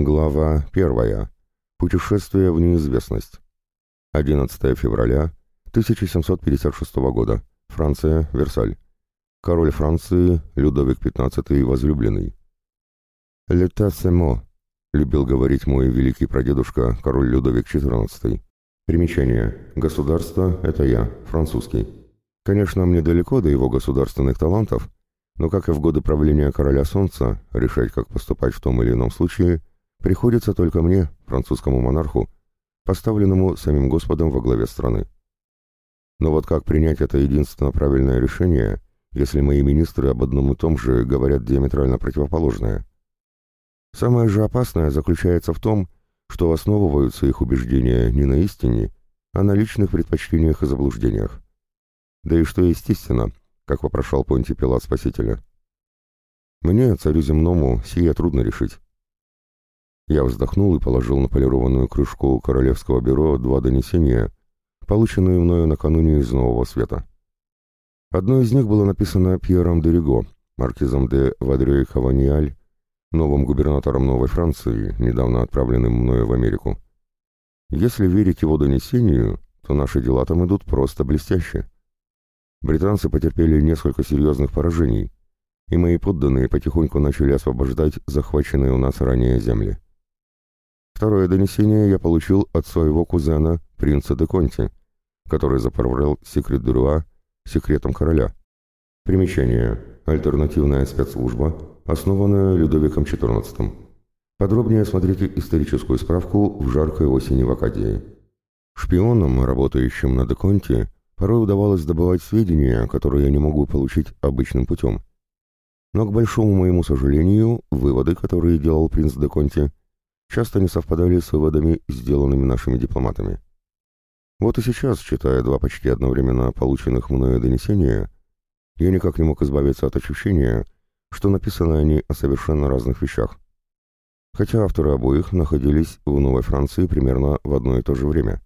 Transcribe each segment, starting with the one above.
Глава 1. Путешествие в неизвестность. 11 февраля 1756 года. Франция, Версаль. Король Франции Людовик XV возлюбленный. «L'état c'est moi», — любил говорить мой великий прадедушка, король Людовик XIV. Примечание. Государство — это я, французский. Конечно, мне далеко до его государственных талантов, но, как и в годы правления короля Солнца, решать, как поступать в том или ином случае, приходится только мне, французскому монарху, поставленному самим Господом во главе страны. Но вот как принять это единственно правильное решение, если мои министры об одном и том же говорят диаметрально противоположное? Самое же опасное заключается в том, что основываются их убеждения не на истине, а на личных предпочтениях и заблуждениях. Да и что естественно, как вопрошал Понтий Пилат Спасителя. Мне, царю земному, сие трудно решить. Я вздохнул и положил на полированную крышку Королевского бюро 2 донесения, полученные мною накануне из Нового Света. Одно из них было написано Пьером де Риго, маркизом де Вадрёй-Каваньяль, новым губернатором Новой Франции, недавно отправленным мною в Америку. Если верить его донесению, то наши дела там идут просто блестяще. Британцы потерпели несколько серьезных поражений, и мои подданные потихоньку начали освобождать захваченные у нас ранее земли. Второе донесение я получил от своего кузена, принца де Конти, который заправлял секрет Дюруа секретом короля. Примечание. Альтернативная спецслужба, основанная Людовиком XIV. Подробнее смотрите историческую справку в жаркой осени в Акадии. Шпионам, работающим на де Конти, порой удавалось добывать сведения, которые я не могу получить обычным путем. Но, к большому моему сожалению, выводы, которые делал принц де Конти, часто не совпадали с выводами, сделанными нашими дипломатами. Вот и сейчас, читая 2 почти одновременно полученных мною донесения, я никак не мог избавиться от ощущения, что написаны они о совершенно разных вещах. Хотя авторы обоих находились в Новой Франции примерно в одно и то же время.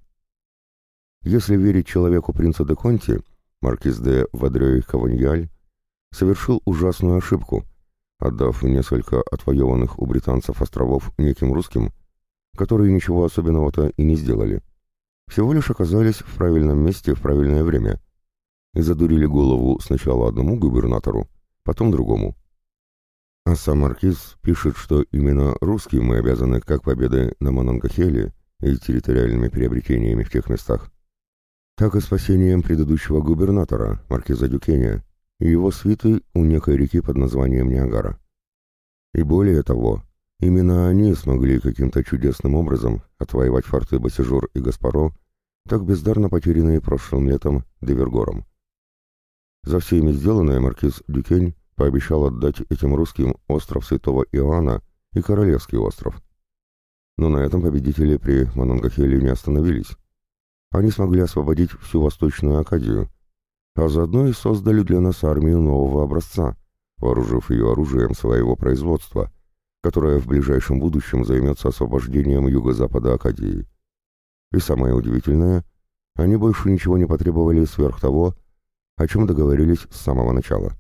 Если верить человеку принца де Конти, маркиз де Вадрёй-Каваньяль совершил ужасную ошибку, отдав несколько отвоеванных у британцев островов неким русским, которые ничего особенного-то и не сделали. Всего лишь оказались в правильном месте в правильное время и задурили голову сначала одному губернатору, потом другому. А сам маркиз пишет, что именно русским мы обязаны как победой на Мононгахеле и территориальными приобретениями в тех местах, так и спасением предыдущего губернатора, маркиза Дюкеня, и его свиты у некой реки под названием Ниагара. И более того, именно они смогли каким-то чудесным образом отвоевать форты Бассежур и Гаспаро, так бездарно потерянные прошлым летом Девергором. За все ими сделанное маркиз Дюкень пообещал отдать этим русским остров Святого Иоанна и Королевский остров. Но на этом победители при Мононгахеле не остановились. Они смогли освободить всю Восточную Акадию, а заодно и создали для нас армию нового образца, вооружив ее оружием своего производства, которое в ближайшем будущем займется освобождением юго-запада Акадии. И самое удивительное, они больше ничего не потребовали сверх того, о чем договорились с самого начала.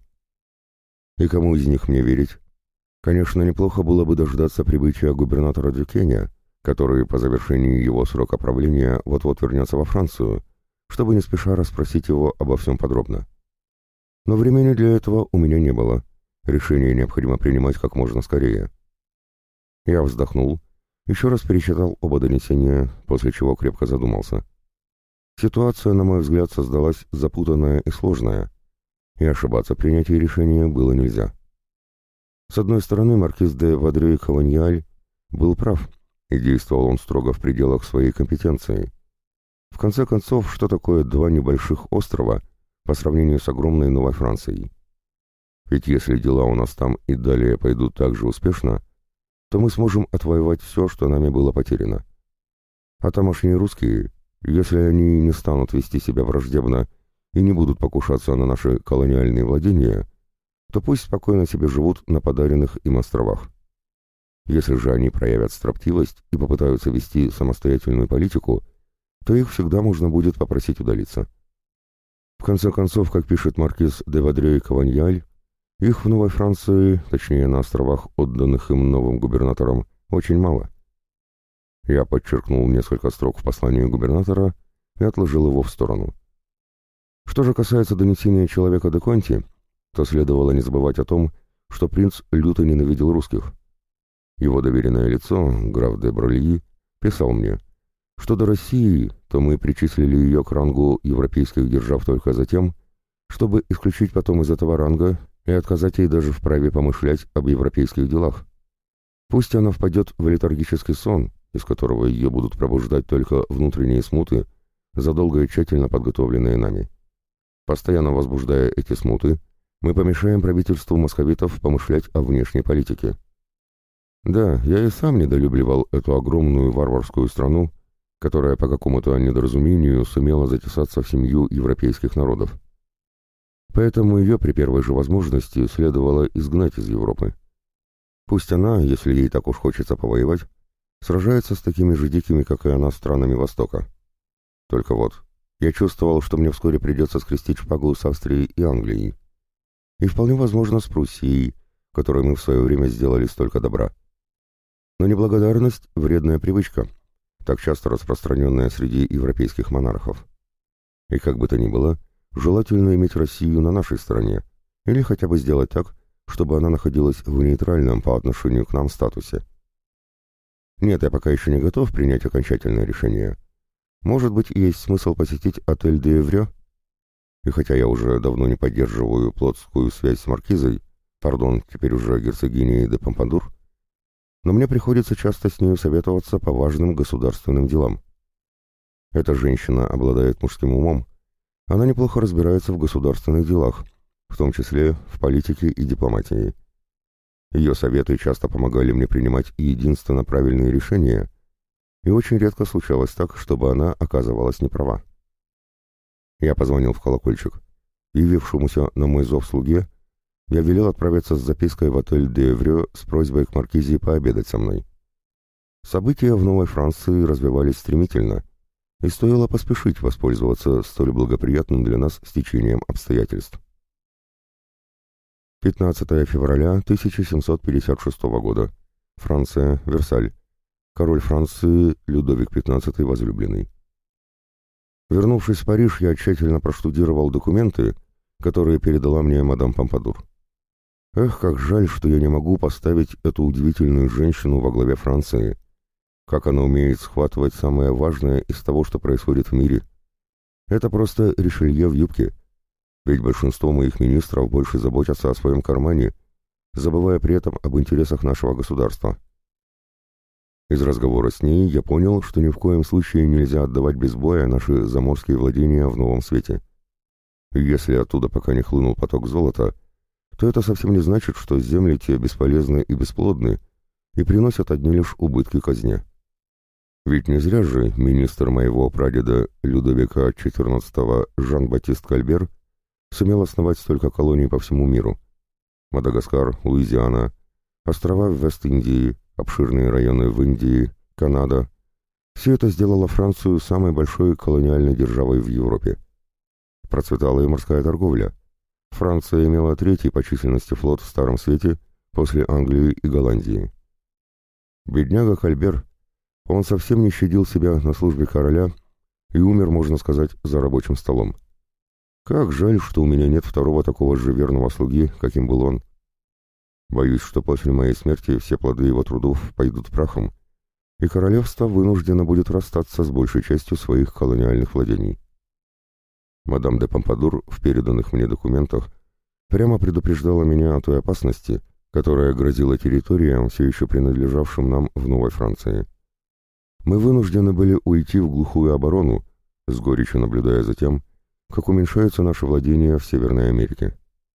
И кому из них мне верить? Конечно, неплохо было бы дождаться прибытия губернатора Дюкеня, который по завершении его срока правления вот-вот вернется во Францию, чтобы не спеша расспросить его обо всем подробно. Но времени для этого у меня не было. Решение необходимо принимать как можно скорее. Я вздохнул, еще раз перечитал оба донесения, после чего крепко задумался. Ситуация, на мой взгляд, создалась запутанная и сложная, и ошибаться в принятии решения было нельзя. С одной стороны, маркиз де Вадрёй-Каваньяль был прав, и действовал он строго в пределах своей компетенции. В конце концов, что такое 2 небольших острова по сравнению с огромной Новой Францией? Ведь если дела у нас там и далее пойдут так же успешно, то мы сможем отвоевать все, что нами было потеряно. А тамошние русские, если они не станут вести себя враждебно и не будут покушаться на наши колониальные владения, то пусть спокойно себе живут на подаренных им островах. Если же они проявят строптивость и попытаются вести самостоятельную политику, то их всегда можно будет попросить удалиться. В конце концов, как пишет маркиз де Вадрёй-Каваньяль, их в Новой Франции, точнее на островах, отданных им новым губернаторам, Очень мало. Я подчеркнул несколько строк в послании губернатора и отложил его в сторону. Что же касается донесения человека де Конти, то следовало не забывать о том, что принц люто ненавидел русских. Его доверенное лицо, граф де Брольи, писал мне, что до России, то мы причислили ее к рангу европейских держав только за тем, чтобы исключить потом из этого ранга и отказать ей даже в праве помышлять об европейских делах. Пусть она впадет в летаргический сон, из которого ее будут пробуждать только внутренние смуты, задолго и тщательно подготовленные нами. Постоянно возбуждая эти смуты, мы помешаем правительству московитов помышлять о внешней политике. Да, я и сам недолюбливал эту огромную варварскую страну, которая по какому-то недоразумению сумела затесаться в семью европейских народов. Поэтому ее при первой же возможности следовало изгнать из Европы. Пусть она, если ей так уж хочется повоевать, сражается с такими же дикими, как и она, странами Востока. Только вот, я чувствовал, что мне вскоре придется скрестить шпагу с Австрией и Англией. И вполне возможно с Пруссией, которой мы в свое время сделали столько добра. Но неблагодарность — вредная привычка, так часто распространенная среди европейских монархов. И как бы то ни было, желательно иметь Россию на нашей стороне, или хотя бы сделать так, чтобы она находилась в нейтральном по отношению к нам статусе. Нет, я пока еще не готов принять окончательное решение. Может быть, есть смысл посетить отель де Эврё? И хотя я уже давно не поддерживаю плотскую связь с маркизой, теперь уже герцогиней де Помпадур, но мне приходится часто с нею советоваться по важным государственным делам. Эта женщина обладает мужским умом, она неплохо разбирается в государственных делах, в том числе в политике и дипломатии. Ее советы часто помогали мне принимать единственно правильные решения, и очень редко случалось так, чтобы она оказывалась неправа. Я позвонил в колокольчик. Явившемуся на мой зов слуге, я велел отправиться с запиской в отель де Эврё с просьбой к маркизе пообедать со мной. События в Новой Франции развивались стремительно, и стоило поспешить воспользоваться столь благоприятным для нас стечением обстоятельств. 15 февраля 1756 года. Франция, Версаль. Король Франции Людовик XV возлюбленный. Вернувшись в Париж, я тщательно проштудировал документы, которые передала мне мадам Помпадур. Эх, как жаль, что я не могу поставить эту удивительную женщину во главе Франции. Как она умеет схватывать самое важное из того, что происходит в мире. Это просто Ришелье в юбке. Ведь большинство моих министров больше заботятся о своем кармане, забывая при этом об интересах нашего государства. Из разговора с ней я понял, что ни в коем случае нельзя отдавать без боя наши заморские владения в новом свете. И если оттуда пока не хлынул поток золота, то это совсем не значит, что земли те бесполезны и бесплодны и приносят одни лишь убытки казне. Ведь не зря же министр моего прадеда Людовика XIV Жан-Батист Кальбер сумел основать столько колоний по всему миру. Мадагаскар, Луизиана, острова в Вест-Индии, обширные районы в Индии, Канада. Все это сделало Францию самой большой колониальной державой в Европе. Процветала и морская торговля. Франция имела третий по численности флот в Старом Свете после Англии и Голландии. Бедняга Кальбер, он совсем не щадил себя на службе короля и умер, можно сказать, за рабочим столом. Как жаль, что у меня нет второго такого же верного слуги, каким был он. Боюсь, что после моей смерти все плоды его трудов пойдут прахом, и королевство вынуждено будет расстаться с большей частью своих колониальных владений. Мадам де Помпадур в переданных мне документах прямо предупреждала меня о той опасности, которая грозила территориям, все еще принадлежавшим нам в Новой Франции. Мы вынуждены были уйти в глухую оборону, с горечью наблюдая за тем, как уменьшаются наши владения в Северной Америке.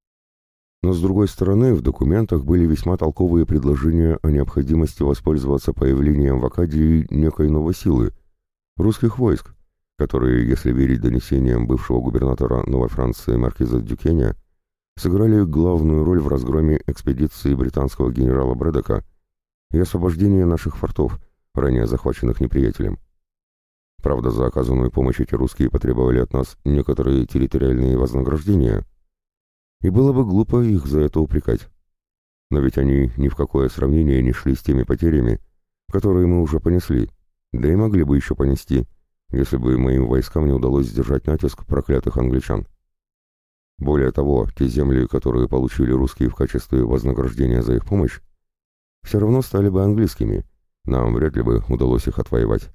Но с другой стороны, в документах были весьма толковые предложения о необходимости воспользоваться появлением в Акадии некой новой силы, русских войск, которые, если верить донесениям бывшего губернатора Новой Франции маркиза Дюкеня, сыграли главную роль в разгроме экспедиции британского генерала Брэдока и освобождении наших фортов, ранее захваченных неприятелем. Правда, за оказанную помощь эти русские потребовали от нас некоторые территориальные вознаграждения, и было бы глупо их за это упрекать. Но ведь они ни в какое сравнение не шли с теми потерями, которые мы уже понесли, да и могли бы еще понести, если бы моим войскам не удалось сдержать натиск проклятых англичан. Более того, те земли, которые получили русские в качестве вознаграждения за их помощь, все равно стали бы английскими, нам вряд ли бы удалось их отвоевать.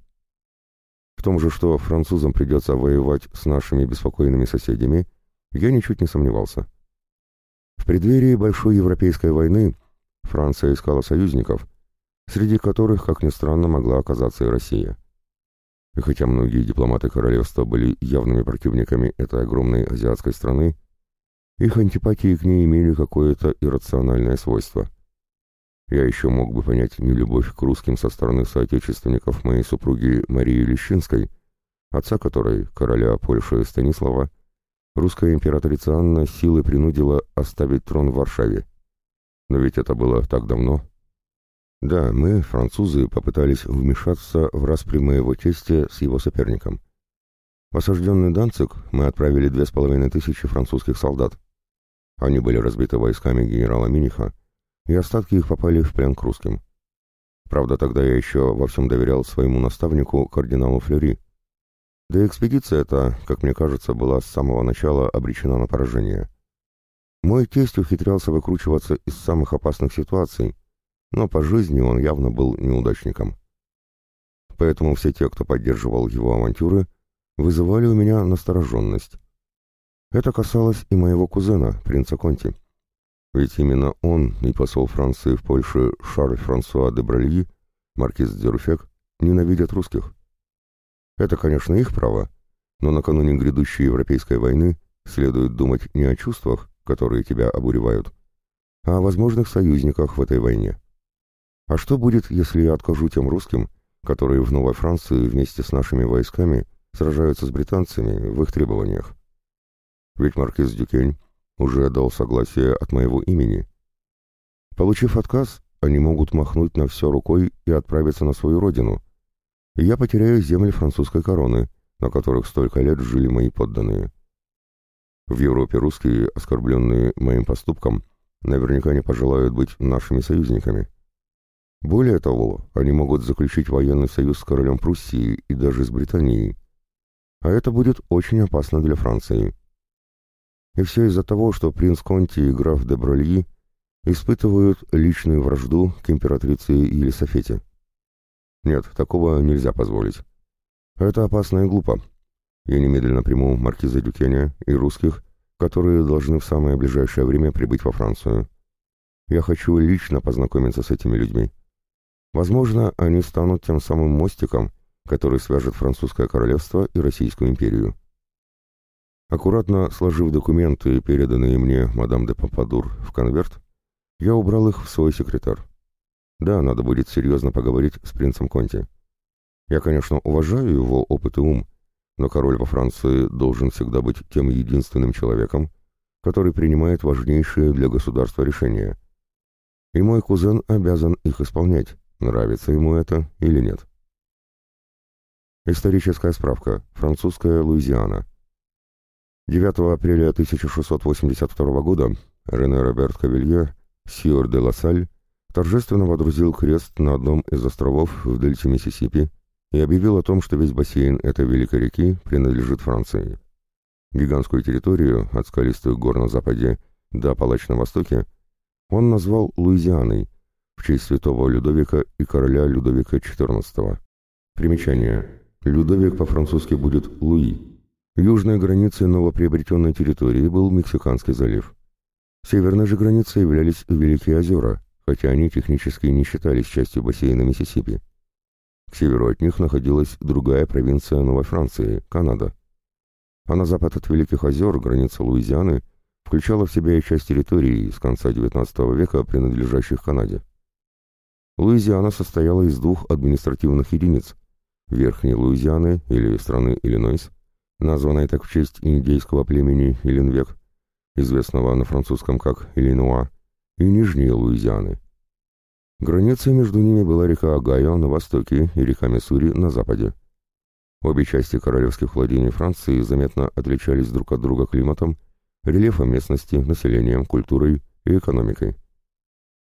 В том же, что французам придется воевать с нашими беспокойными соседями, я ничуть не сомневался. В преддверии Большой Европейской войны Франция искала союзников, среди которых, как ни странно, могла оказаться и Россия. И хотя многие дипломаты королевства были явными противниками этой огромной азиатской страны, их антипатии к ней имели какое-то иррациональное свойство. Я еще мог бы понять нелюбовь к русским со стороны соотечественников моей супруги Марии Лещинской, отца которой, короля Польши Станислава, русская императрица Анна силой принудила оставить трон в Варшаве. Но ведь это было так давно. Да, мы, французы, попытались вмешаться в распри моего тестя с его соперником. В осажденный Данциг мы отправили 2500 французских солдат. Они были разбиты войсками генерала Миниха, и остатки их попали в плен к русским. Правда, тогда я еще во всем доверял своему наставнику, кардиналу Флери. Да и экспедиция эта, как мне кажется, была с самого начала обречена на поражение. Мой тесть ухитрялся выкручиваться из самых опасных ситуаций, но по жизни он явно был неудачником. Поэтому все те, кто поддерживал его авантюры, вызывали у меня настороженность. Это касалось и моего кузена, принца Конти. Ведь именно он и посол Франции в Польше Шарль-Франсуа де Бральи, маркиз де Руфек, ненавидят русских. Это, конечно, их право, но накануне грядущей Европейской войны следует думать не о чувствах, которые тебя обуревают, а о возможных союзниках в этой войне. А что будет, если я откажу тем русским, которые в Новой Франции вместе с нашими войсками сражаются с британцами в их требованиях? Ведь маркиз Дюкень уже дал согласие от моего имени. Получив отказ, они могут махнуть на все рукой и отправиться на свою родину, и я потеряю земли французской короны, на которых столько лет жили мои подданные. В Европе русские, оскорбленные моим поступком, наверняка не пожелают быть нашими союзниками. Более того, они могут заключить военный союз с королем Пруссии и даже с Британией, а это будет очень опасно для Франции. И все из-за того, что принц Конти и граф де Бральи испытывают личную вражду к императрице Елисафете. Нет, такого нельзя позволить. Это опасно и глупо. Я немедленно приму маркиза Дюкеня и русских, которые должны в самое ближайшее время прибыть во Францию. Я хочу лично познакомиться с этими людьми. Возможно, они станут тем самым мостиком, который свяжет французское королевство и Российскую империю. Аккуратно сложив документы, переданные мне мадам де Помпадур, в конверт, я убрал их в свой секретар. Да, надо будет серьезно поговорить с принцем Конти. Я, конечно, уважаю его опыт и ум, но король во Франции должен всегда быть тем единственным человеком, который принимает важнейшие для государства решения. И мой кузен обязан их исполнять, нравится ему это или нет. Историческая справка. Французская Луизиана. 9 апреля 1682 года Рене Роберт Кавилье, сиор де Лассаль, торжественно водрузил крест на одном из островов в дельте Миссисипи и объявил о том, что весь бассейн этой великой реки принадлежит Франции. Гигантскую территорию от скалистых гор на западе до Апалач на востоке он назвал Луизианой в честь святого Людовика и короля Людовика XIV. Примечание. Людовик по-французски будет Луи. Южной границей новоприобретенной территории был Мексиканский залив. Северной же границей являлись Великие озера, хотя они технически не считались частью бассейна Миссисипи. К северу от них находилась другая провинция Новой Франции, Канада. А на запад от Великих озер граница Луизианы включала в себя и часть территории с конца XIX века, принадлежащих Канаде. Луизиана состояла из двух административных единиц – Верхней Луизианы или страны Иллинойс, названной так в честь индейского племени Илинвек, известного на французском как Иллинуа, и Нижней Луизианы. Границей между ними была река Огайо на востоке и река Миссури на западе. Обе части королевских владений Франции заметно отличались друг от друга климатом, рельефом местности, населением, культурой и экономикой.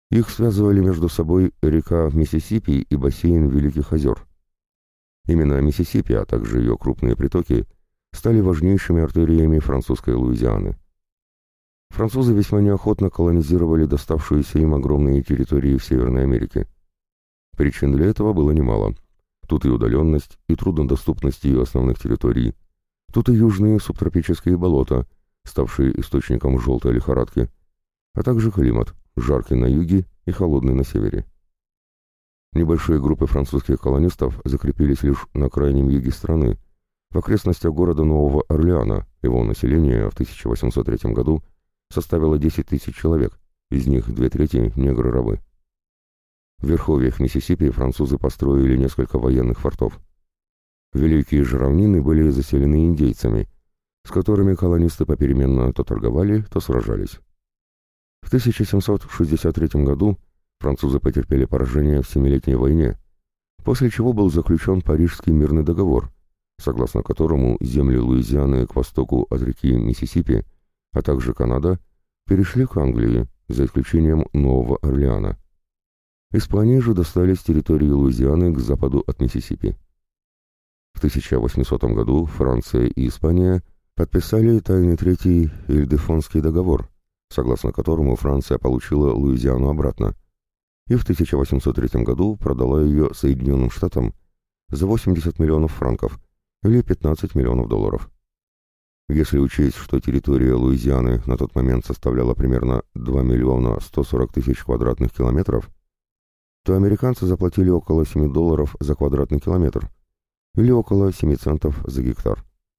Их связывали между собой река Миссисипи и бассейн Великих озер. Именно Миссисипи, а также ее крупные притоки, стали важнейшими артериями французской Луизианы. Французы весьма неохотно колонизировали доставшиеся им огромные территории в Северной Америке. Причин для этого было немало. Тут и удаленность, и труднодоступность ее основных территорий. Тут и южные субтропические болота, ставшие источником желтой лихорадки, а также климат, жаркий на юге и холодный на севере. Небольшие группы французских колонистов закрепились лишь на крайнем юге страны, в окрестностях города Нового Орлеана. Его население в 1803 году составило 10 тысяч человек, из них 2/3 негры-рабы. В верховьях Миссисипи французы построили несколько военных фортов. Великие же равнины были заселены индейцами, с которыми колонисты попеременно то торговали, то сражались. В 1763 году французы потерпели поражение в Семилетней войне, после чего был заключен Парижский мирный договор, согласно которому земли Луизианы к востоку от реки Миссисипи, а также Канада, перешли к Англии, за исключением Нового Орлеана. Испании же достались территории Луизианы к западу от Миссисипи. В 1800 году Франция и Испания подписали тайный Третий Ильдефонский договор, согласно которому Франция получила Луизиану обратно, и в 1803 году продала ее Соединенным Штатам за 80 миллионов франков или 15 миллионов долларов. Если учесть, что территория Луизианы на тот момент составляла примерно 2 миллиона 140 тысяч квадратных километров, то американцы заплатили около $7 за квадратный километр или около 7 центов за гектар.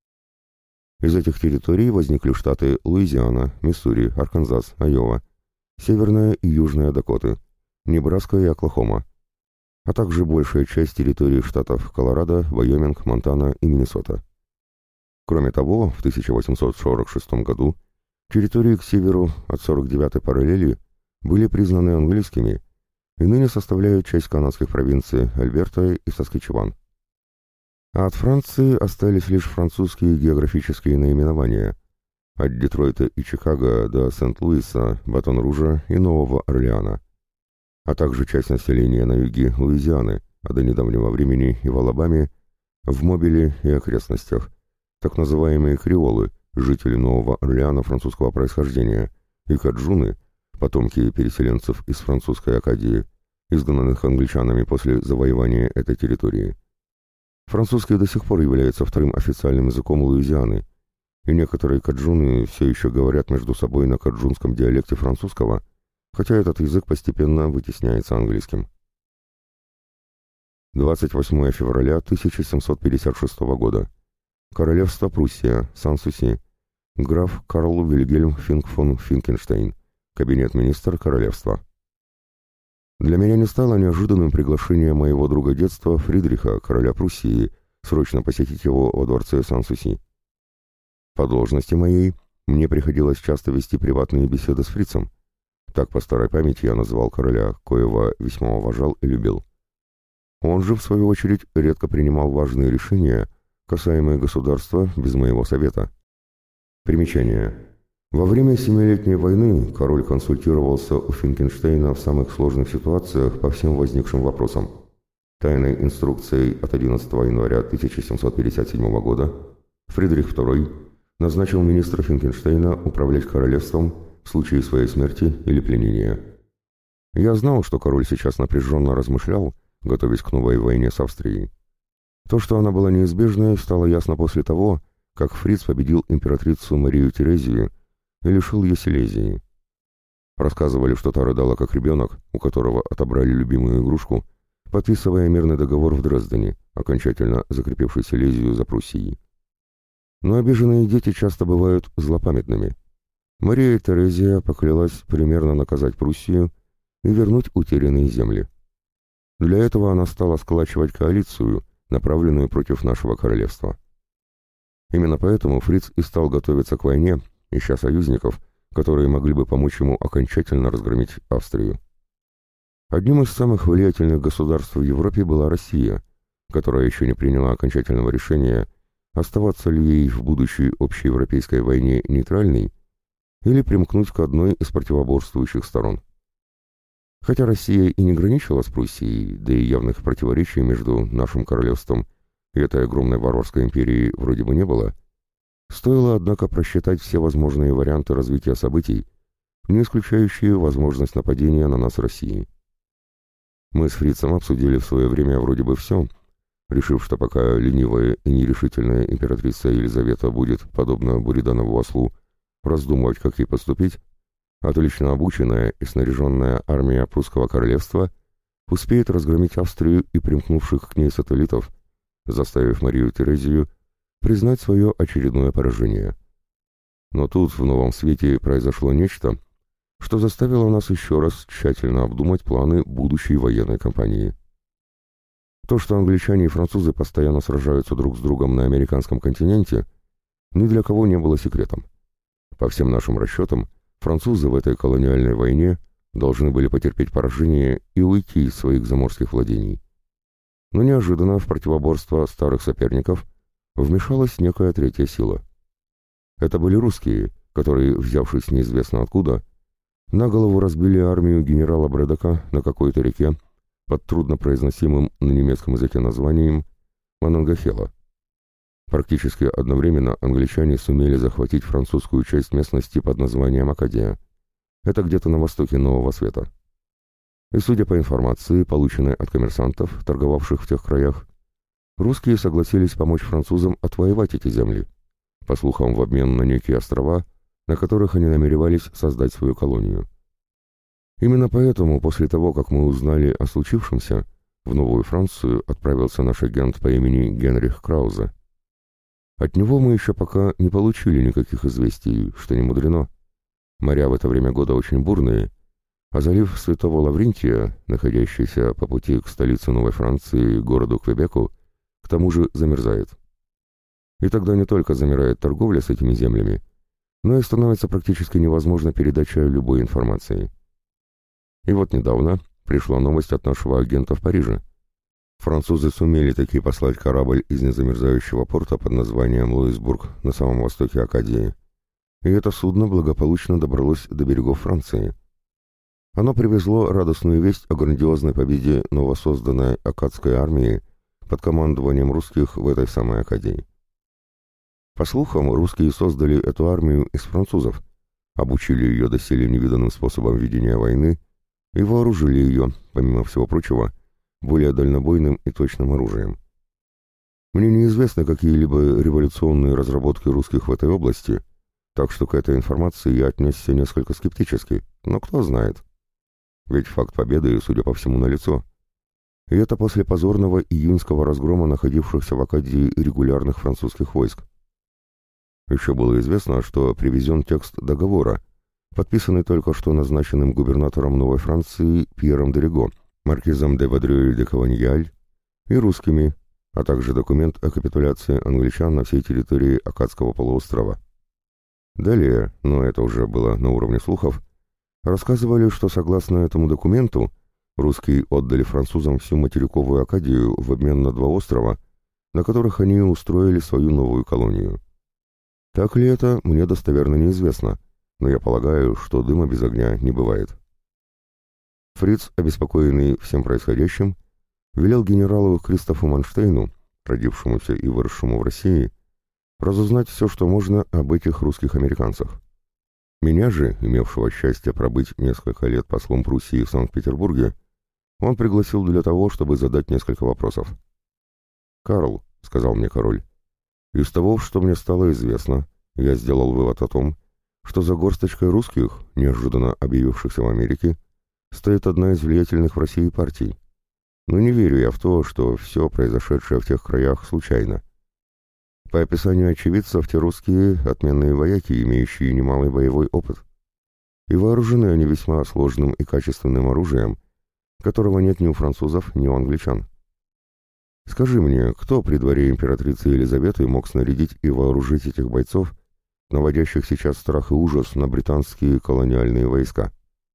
Из этих территорий возникли штаты Луизиана, Миссури, Арканзас, Айова, Северная и Южная Дакоты, Небраска и Оклахома, а также большая часть территорий штатов Колорадо, Вайоминг, Монтана и Миннесота. Кроме того, в 1846 году территории к северу от 49-й параллели были признаны английскими и ныне составляют часть канадских провинций Альберта и Саскачеван. А от Франции остались лишь французские географические наименования – от Детройта и Чикаго до Сент-Луиса, Батон-Ружа и Нового Орлеана, а также часть населения на юге Луизианы, а до недавнего времени и в Алабаме, в Мобиле и окрестностях, так называемые креолы, жители Нового Орлеана французского происхождения, и каджуны, потомки переселенцев из французской Акадии, изгнанных англичанами после завоевания этой территории. Французский до сих пор является вторым официальным языком Луизианы, и некоторые каджуны все еще говорят между собой на каджунском диалекте французского, хотя этот язык постепенно вытесняется английским. 28 февраля 1756 года. Королевство Пруссия, Сан-Суси. Граф Карл Вильгельм Финк фон Финкенштейн. Кабинет-министр королевства. Для меня не стало неожиданным приглашение моего друга детства Фридриха, короля Пруссии, срочно посетить его во дворце Сан-Суси. По должности моей мне приходилось часто вести приватные беседы с фрицем. Так по старой памяти я называл короля, коего весьма уважал и любил. Он же, в свою очередь, редко принимал важные решения, касаемые государства, без моего совета. Примечание. Во время Семилетней войны король консультировался у Финкенштейна в самых сложных ситуациях по всем возникшим вопросам. Тайной инструкцией от 11 января 1757 года Фридрих II назначил министра Финкенштейна управлять королевством в случае своей смерти или пленения. Я знал, что король сейчас напряженно размышлял, готовясь к новой войне с Австрией. То, что она была неизбежной, стало ясно после того, как Фриц победил императрицу Марию Терезию и лишил ее Силезии. Рассказывали, что та рыдала как ребенок, у которого отобрали любимую игрушку, подписывая мирный договор в Дрездене, окончательно закрепивший Силезию за Пруссией. Но обиженные дети часто бывают злопамятными. Мария Терезия поклялась примерно наказать Пруссию и вернуть утерянные земли. Для этого она стала сколачивать коалицию, направленную против нашего королевства. Именно поэтому Фриц и стал готовиться к войне, ища союзников, которые могли бы помочь ему окончательно разгромить Австрию. Одним из самых влиятельных государств в Европе была Россия, которая еще не приняла окончательного решения, оставаться ли ей в будущей общеевропейской войне нейтральной или примкнуть к одной из противоборствующих сторон. Хотя Россия и не граничила с Пруссией, да и явных противоречий между нашим королевством и этой огромной варварской империей вроде бы не было, стоило, однако, просчитать все возможные варианты развития событий, не исключающие возможность нападения на нас России. Мы с Фрицем обсудили в свое время вроде бы все, решив, что пока ленивая и нерешительная императрица Елизавета будет, подобно Буриданову ослу, раздумывать, как ей поступить, отлично обученная и снаряженная армия прусского королевства успеет разгромить Австрию и примкнувших к ней сателлитов, заставив Марию Терезию признать свое очередное поражение. Но тут в новом свете произошло нечто, что заставило нас еще раз тщательно обдумать планы будущей военной кампании. То, что англичане и французы постоянно сражаются друг с другом на американском континенте, ни для кого не было секретом. По всем нашим расчетам, французы в этой колониальной войне должны были потерпеть поражение и уйти из своих заморских владений. Но неожиданно в противоборство старых соперников вмешалась некая третья сила. Это были русские, которые, взявшись неизвестно откуда, на голову разбили армию генерала Брэдока на какой-то реке под труднопроизносимым на немецком языке названием Мононгахела. Практически одновременно англичане сумели захватить французскую часть местности под названием Акадия. Это где-то на востоке Нового Света. И судя по информации, полученной от коммерсантов, торговавших в тех краях, русские согласились помочь французам отвоевать эти земли, по слухам в обмен на некие острова, на которых они намеревались создать свою колонию. Именно поэтому, после того, как мы узнали о случившемся, в Новую Францию отправился наш агент по имени Генрих Краузе. От него мы еще пока не получили никаких известий, что не мудрено. Моря в это время года очень бурные, а залив Святого Лаврентия, находящийся по пути к столице Новой Франции, городу Квебеку, к тому же замерзает. И тогда не только замирает торговля с этими землями, но и становится практически невозможно передача любой информации. И вот недавно пришла новость от нашего агента в Париже. Французы сумели таки послать корабль из незамерзающего порта под названием Луисбург на самом востоке Акадии, и это судно благополучно добралось до берегов Франции. Оно привезло радостную весть о грандиозной победе новосозданной акадской армии под командованием русских в этой самой Акадии. По слухам, русские создали эту армию из французов, обучили ее доселе невиданным способам ведения войны и вооружили ее, помимо всего прочего, более дальнобойным и точным оружием. Мне неизвестны какие-либо революционные разработки русских в этой области, так что к этой информации я отнесся несколько скептически, но кто знает. Ведь факт победы, судя по всему, налицо. И это после позорного июньского разгрома находившихся в Акадии регулярных французских войск. Еще было известно, что привезен текст договора, подписанный только что назначенным губернатором Новой Франции Пьером де Риго, маркизом де Вадрюэль де Каваньяль и русскими, а также документ о капитуляции англичан на всей территории Акадского полуострова. Далее, но это уже было на уровне слухов, рассказывали, что согласно этому документу русские отдали французам всю материковую Акадию в обмен на 2 острова, на которых они устроили свою новую колонию. Так ли это, мне достоверно неизвестно, но я полагаю, что дыма без огня не бывает. Фриц, обеспокоенный всем происходящим, велел генералу Кристофу Манштейну, родившемуся и выросшему в России, разузнать все, что можно об этих русских американцах. Меня же, имевшего счастье пробыть несколько лет послом Пруссии в Санкт-Петербурге, он пригласил для того, чтобы задать несколько вопросов. «Карл», — сказал мне король, — «из того, что мне стало известно, я сделал вывод о том, что за горсточкой русских, неожиданно объявившихся в Америке, стоит одна из влиятельных в России партий. Но не верю я в то, что все произошедшее в тех краях случайно. По описанию очевидцев, те русские — отменные вояки, имеющие немалый боевой опыт. И вооружены они весьма сложным и качественным оружием, которого нет ни у французов, ни у англичан. Скажи мне, кто при дворе императрицы Елизаветы мог снарядить и вооружить этих бойцов, наводящих сейчас страх и ужас на британские колониальные войска?»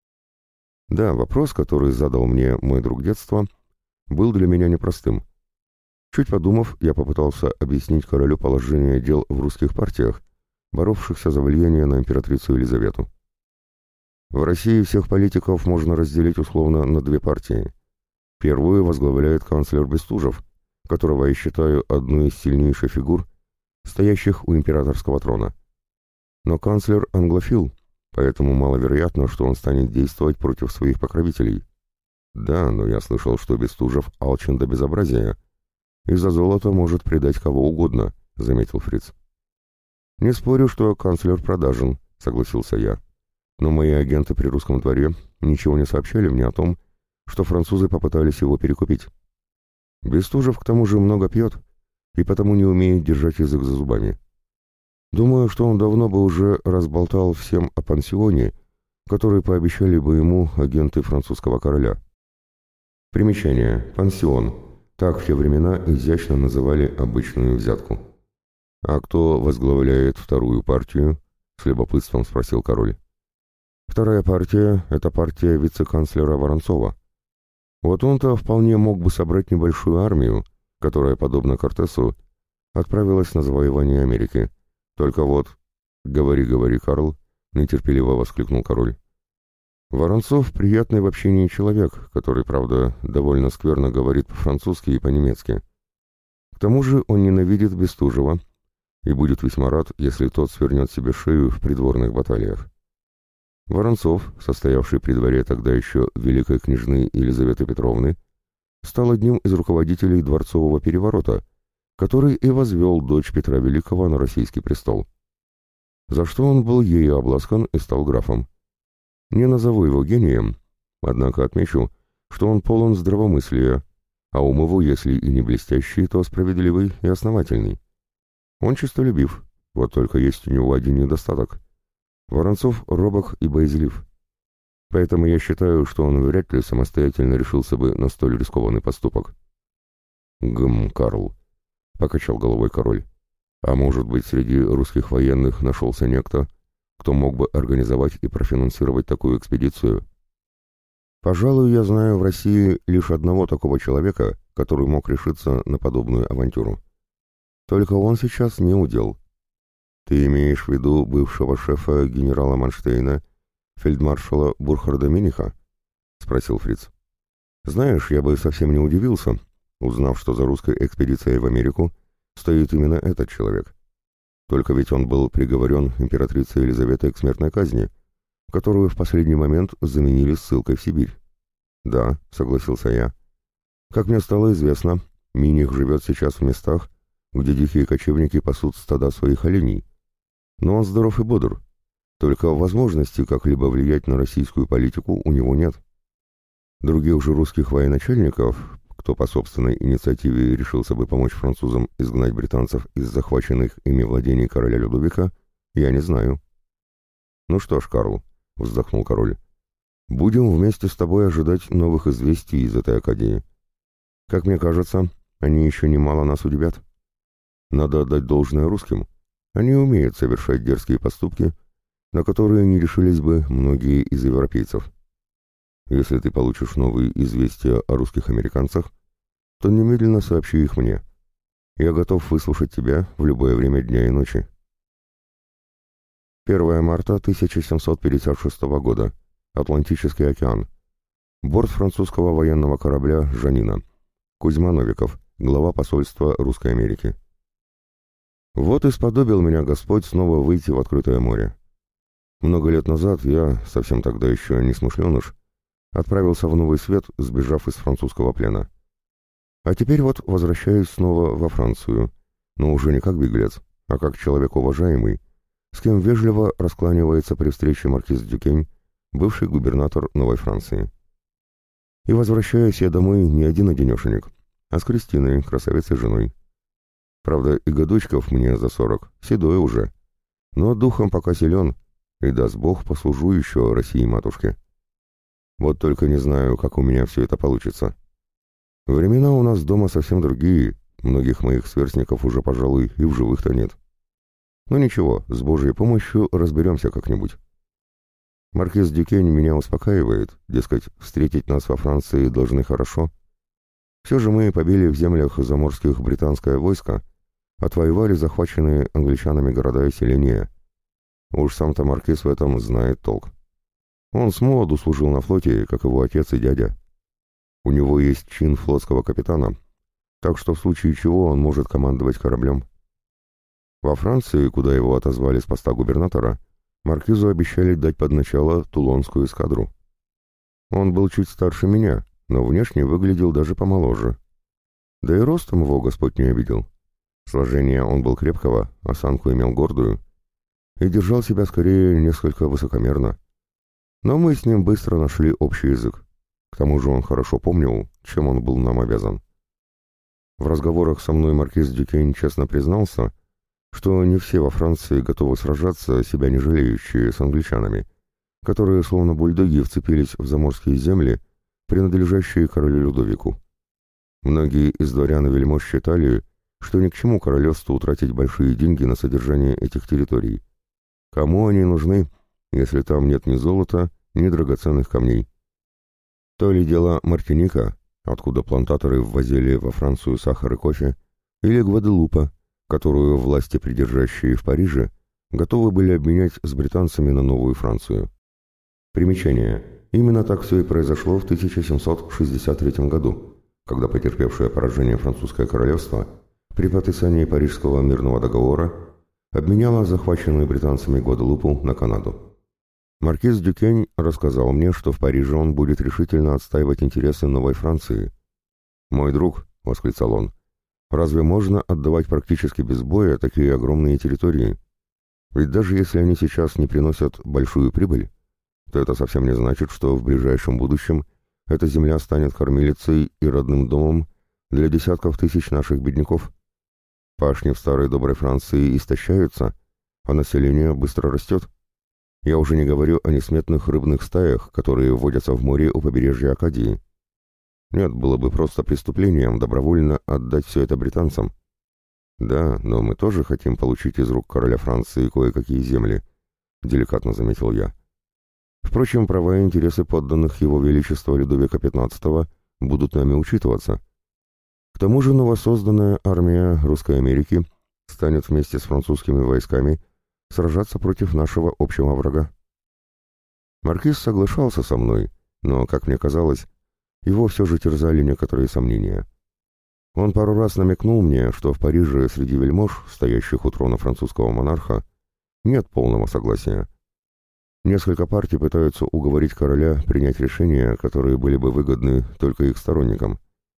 Да, вопрос, который задал мне мой друг детства, был для меня непростым. Чуть подумав, я попытался объяснить королю положение дел в русских партиях, боровшихся за влияние на императрицу Елизавету. В В России всех политиков можно разделить условно на две партии. Первую возглавляет канцлер Бестужев, которого я считаю одной из сильнейших фигур, стоящих у императорского трона. Но канцлер англофил, поэтому маловероятно, что он станет действовать против своих покровителей. Да, но я слышал, что Бестужев алчен до безобразия, и за золото может предать кого угодно, заметил Фриц. Не спорю, что канцлер продажен, согласился я. Но мои агенты при русском дворе ничего не сообщали мне о том, что французы попытались его перекупить. Бестужев к тому же много пьет, и потому не умеет держать язык за зубами. Думаю, что он давно бы уже разболтал всем о пансионе, который пообещали бы ему агенты французского короля. Примечание. Пансион. Так в те времена изящно называли обычную взятку. «А кто возглавляет вторую партию?» — с любопытством спросил король. «Вторая партия — это партия вице-канцлера Воронцова. Вот он-то вполне мог бы собрать небольшую армию, которая, подобно Кортесу, отправилась на завоевание Америки. Только вот...» «Говори, говори, Карл», — нетерпеливо воскликнул король. «Воронцов — приятный в общении человек, который, правда, довольно скверно говорит по-французски и по-немецки. К тому же он ненавидит Бестужева и будет весьма рад, если тот свернет себе шею в придворных баталиях. Воронцов, состоявший при дворе тогда еще великой княжны Елизаветы Петровны, стал одним из руководителей дворцового переворота, который и возвел дочь Петра Великого на российский престол. За что он был ею обласкан и стал графом. Не назову его гением, однако отмечу, что он полон здравомыслия, а ум его, если и не блестящий, то справедливый и основательный. Он честолюбив, вот только есть у него один недостаток. Воронцов робок и боязлив. Поэтому я считаю, что он вряд ли самостоятельно решился бы на столь рискованный поступок». Карл», — покачал головой король. «А может быть, среди русских военных нашелся некто, кто мог бы организовать и профинансировать такую экспедицию? Пожалуй, я знаю в России лишь одного такого человека, который мог решиться на подобную авантюру. Только он сейчас не удел. Ты имеешь в виду бывшего шефа генерала Манштейна, фельдмаршала Бурхарда Миниха? Спросил Фриц. Знаешь, я бы совсем не удивился, узнав, что за русской экспедицией в Америку стоит именно этот человек. Только ведь он был приговорен императрицей Елизаветой к смертной казни, которую в последний момент заменили ссылкой в Сибирь. Да, согласился я. Как мне стало известно, Миних живет сейчас в местах, где дикие кочевники пасут стада своих оленей. Но он здоров и бодр. Только возможности как-либо влиять на российскую политику у него нет. Других же русских военачальников, кто по собственной инициативе решился бы помочь французам изгнать британцев из захваченных ими владений короля Людовика, я не знаю. «Ну что ж, Карл», — вздохнул король, — «будем вместе с тобой ожидать новых известий из этой Акадии. Как мне кажется, они еще немало нас удивят. Надо отдать должное русским. Они умеют совершать дерзкие поступки, на которые не решились бы многие из европейцев. Если ты получишь новые известия о русских американцах, то немедленно сообщи их мне. Я готов выслушать тебя в любое время дня и ночи». 1 марта 1756 года. Атлантический океан. Борт французского военного корабля «Жанина». Кузьма Новиков, глава посольства Русской Америки. Вот и сподобил меня Господь снова выйти в открытое море. Много лет назад я, совсем тогда еще не смышленыш, отправился в Новый Свет, сбежав из французского плена. А теперь вот возвращаюсь снова во Францию, но уже не как беглец, а как человек уважаемый, с кем вежливо раскланивается при встрече маркиз Дюкень, бывший губернатор Новой Франции. И возвращаюсь я домой не один-одинешенек, а с Кристиной, красавицей женой. Правда, и годочков мне за 40, седой уже, но духом пока силен, и даст Бог послужу еще России-матушке. Вот только не знаю, как у меня все это получится. Времена у нас дома совсем другие, многих моих сверстников уже, пожалуй, и в живых-то нет. Но ничего, с Божьей помощью разберемся как-нибудь. Маркиз Дюкень меня успокаивает, дескать, встретить нас во Франции должны хорошо. Все же мы побили в землях заморских британское войско, отвоевали захваченные англичанами города и селения. Уж сам-то маркиз в этом знает толк. Он с молоду служил на флоте, как его отец и дядя. У него есть чин флотского капитана, так что в случае чего он может командовать кораблем. Во Франции, куда его отозвали с поста губернатора, маркизу обещали дать под начало Тулонскую эскадру. Он был чуть старше меня, но внешне выглядел даже помоложе. Да и ростом его Господь не обидел. Сложение он был крепкого, осанку имел гордую и держал себя скорее несколько высокомерно. Но мы с ним быстро нашли общий язык. К тому же он хорошо помнил, чем он был нам обязан. В разговорах со мной маркиз Дюкейн честно признался, что не все во Франции готовы сражаться, себя не жалеющие, с англичанами, которые, словно бульдоги, вцепились в заморские земли, принадлежащие королю Людовику. Многие из дворян и вельмож считали, что ни к чему королевству тратить большие деньги на содержание этих территорий. Кому они нужны, если там нет ни золота, ни драгоценных камней? То ли дело Мартиника, откуда плантаторы ввозили во Францию сахар и кофе, или Гваделупа, которую власти, придержащие в Париже, готовы были обменять с британцами на Новую Францию. Примечание. Именно так все и произошло в 1763 году, когда потерпевшее поражение французское королевство при подписании Парижского мирного договора обменяло захваченную британцами Гваделупу на Канаду. Маркиз Дюкейн рассказал мне, что в Париже он будет решительно отстаивать интересы Новой Франции. «Мой друг», — восклицал он, — «разве можно отдавать практически без боя такие огромные территории? Ведь даже если они сейчас не приносят большую прибыль, то это совсем не значит, что в ближайшем будущем эта земля станет кормилицей и родным домом для десятков тысяч наших бедняков. Пашни в старой доброй Франции истощаются, а население быстро растет. Я уже не говорю о несметных рыбных стаях, которые водятся в море у побережья Акадии. Нет, было бы просто преступлением добровольно отдать все это британцам. Да, но мы тоже хотим получить из рук короля Франции кое-какие земли, деликатно заметил я. Впрочем, права и интересы подданных его величества Людовика XV будут нами учитываться. К тому же новосозданная армия Русской Америки станет вместе с французскими войсками сражаться против нашего общего врага. Маркиз соглашался со мной, но, как мне казалось, его все же терзали некоторые сомнения. Он пару раз намекнул мне, что в Париже среди вельмож, стоящих у трона французского монарха, нет полного согласия. Несколько партий пытаются уговорить короля принять решения, которые были бы выгодны только их сторонникам.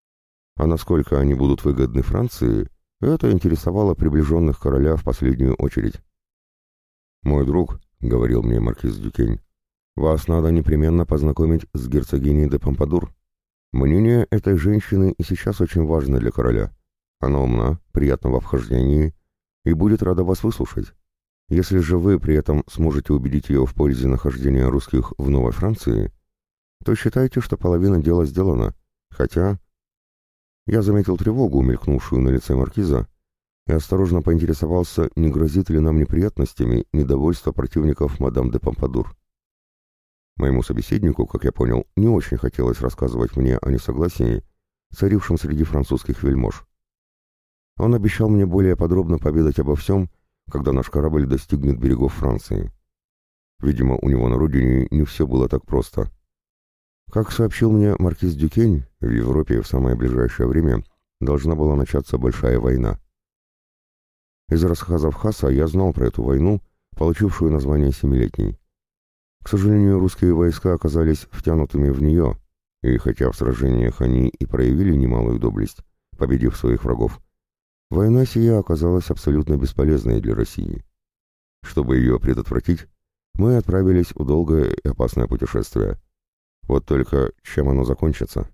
А насколько они будут выгодны Франции, это интересовало приближенных короля в последнюю очередь. «Мой друг», — говорил мне маркиз Дюкейн, — «вас надо непременно познакомить с герцогиней де Помпадур. Мнение этой женщины и сейчас очень важно для короля. Она умна, приятна в обхождении и будет рада вас выслушать. Если же вы при этом сможете убедить ее в пользе нахождения русских в Новой Франции, то считайте, что половина дела сделана, хотя...» Я заметил тревогу, мелькнувшую на лице маркиза, и осторожно поинтересовался, не грозит ли нам неприятностями недовольство противников мадам де Помпадур. Моему собеседнику, как я понял, не очень хотелось рассказывать мне о несогласии, царившем среди французских вельмож. Он обещал мне более подробно поведать обо всем, когда наш корабль достигнет берегов Франции. Видимо, у него на родине не все было так просто. Как сообщил мне маркиз Дюкейн, в Европе в самое ближайшее время должна была начаться большая война. Из рассказов Хасса я знал про эту войну, получившую название Семилетней. К сожалению, русские войска оказались втянутыми в нее, и хотя в сражениях они и проявили немалую доблесть, победив своих врагов, война сия оказалась абсолютно бесполезной для России. Чтобы ее предотвратить, мы отправились в долгое и опасное путешествие. Вот только чем оно закончится?